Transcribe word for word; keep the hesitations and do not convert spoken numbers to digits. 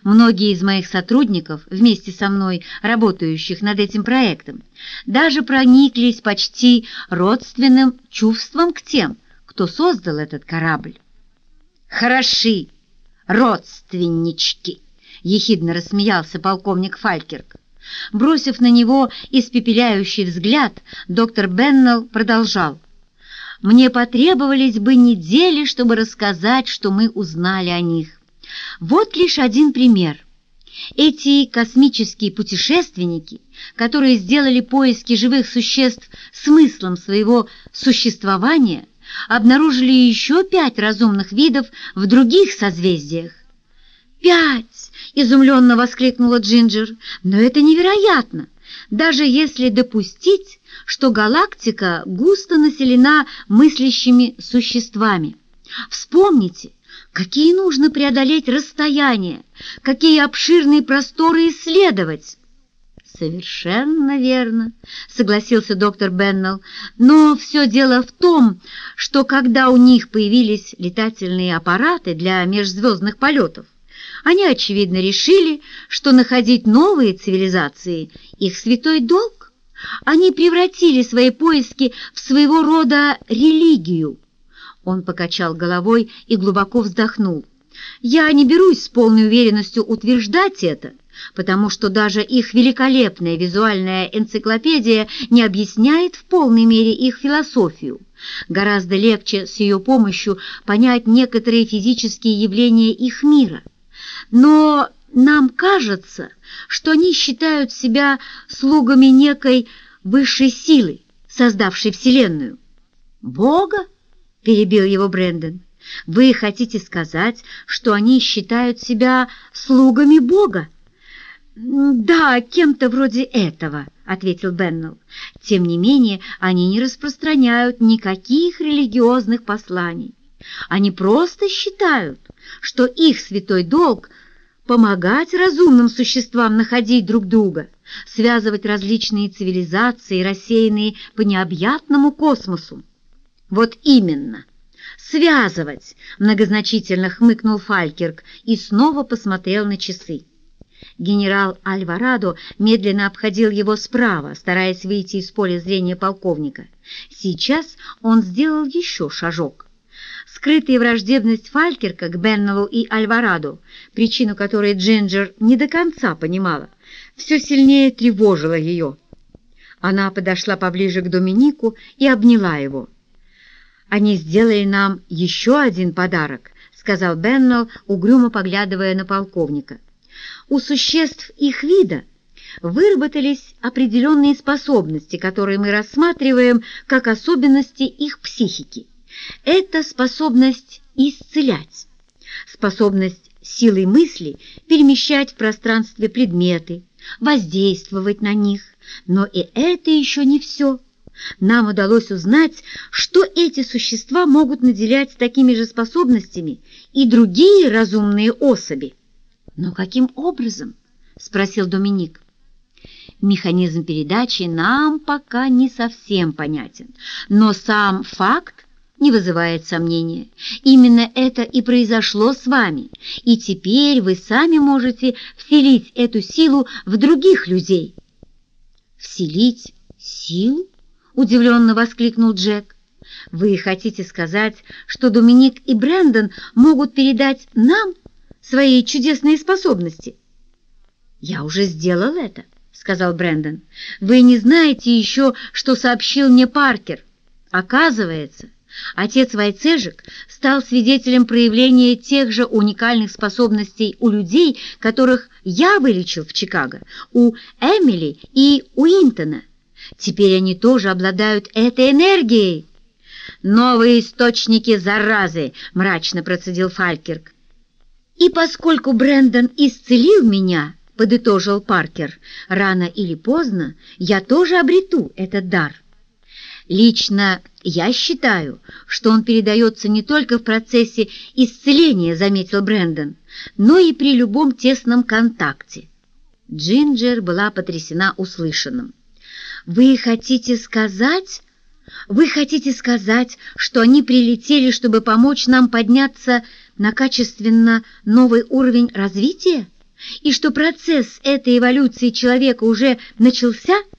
Многие из моих сотрудников, вместе со мной работающих над этим проектом, даже прониклись почти родственным чувством к тем, кто создал этот корабль. «Хороши, родственнички!» — ехидно рассмеялся полковник Фалькирк. Бросив на него испепеляющий взгляд, доктор Беннелл продолжал. «Мне потребовались бы недели, чтобы рассказать, что мы узнали о них. Вот лишь один пример. Эти космические путешественники, которые сделали поиски живых существ смыслом своего существования, обнаружили еще пять разумных видов в других созвездиях». «Пять!» — изумленно воскликнула Джинджер. «Но это невероятно! Даже если допустить, что галактика густо населена мыслящими существами. Вспомните, какие нужно преодолеть расстояния, какие обширные просторы исследовать!» «Совершенно верно», — согласился доктор Беннелл, «но все дело в том, что когда у них появились летательные аппараты для межзвездных полетов, они, очевидно, решили, что находить новые цивилизации — их святой долг. Они превратили свои поиски в своего рода религию». Он покачал головой и глубоко вздохнул. «Я не берусь с полной уверенностью утверждать это, потому что даже их великолепная визуальная энциклопедия не объясняет в полной мере их философию. Гораздо легче с ее помощью понять некоторые физические явления их мира. Но нам кажется, что они считают себя слугами некой высшей силы, создавшей Вселенную». «Бога?» — перебил его Брэндон. «Вы хотите сказать, что они считают себя слугами Бога?» «Да, кем-то вроде этого», — ответил Беннелл. «Тем не менее, они не распространяют никаких религиозных посланий. Они просто считают, что их святой долг — помогать разумным существам находить друг друга, связывать различные цивилизации, рассеянные по необъятному космосу». «Вот именно! Связывать!» — многозначительно хмыкнул Фалькирк и снова посмотрел на часы. Генерал Альварадо медленно обходил его справа, стараясь выйти из поля зрения полковника. Сейчас он сделал еще шажок. Скрытая враждебность Фалькирка к Беннеллу и Альварадо, причину которой Джинджер не до конца понимала, все сильнее тревожила ее. Она подошла поближе к Доминику и обняла его. «Они сделали нам еще один подарок», — сказал Беннелл, угрюмо поглядывая на полковника. «У существ их вида выработались определенные способности, которые мы рассматриваем как особенности их психики. Это способность исцелять, способность силой мысли перемещать в пространстве предметы, воздействовать на них. Но и это еще не все. Нам удалось узнать, что эти существа могут наделять такими же способностями и другие разумные особи». «Но каким образом?» — спросил Доминик. «Механизм передачи нам пока не совсем понятен, но сам факт не вызывает сомнения. Именно это и произошло с вами, и теперь вы сами можете вселить эту силу в других людей». «Вселить силу?» — удивленно воскликнул Джек. «Вы хотите сказать, что Доминик и Брэндон могут передать нам свои чудесные способности?» «Я уже сделал это», — сказал Брэндон. «Вы не знаете еще, что сообщил мне Паркер. Оказывается, отец Войцежек стал свидетелем проявления тех же уникальных способностей у людей, которых я вылечил в Чикаго, у Эмили и Уинтона. Теперь они тоже обладают этой энергией». «Новые источники заразы», — мрачно процедил Фалькирк. «И поскольку Брэндон исцелил меня, — подытожил Паркер, — рано или поздно я тоже обрету этот дар. Лично я считаю, что он передается не только в процессе исцеления, — заметил Брэндон, — но и при любом тесном контакте». Джинджер была потрясена услышанным. «Вы хотите сказать... Вы хотите сказать, что они прилетели, чтобы помочь нам подняться на качественно новый уровень развития? и что процесс этой эволюции человека уже начался,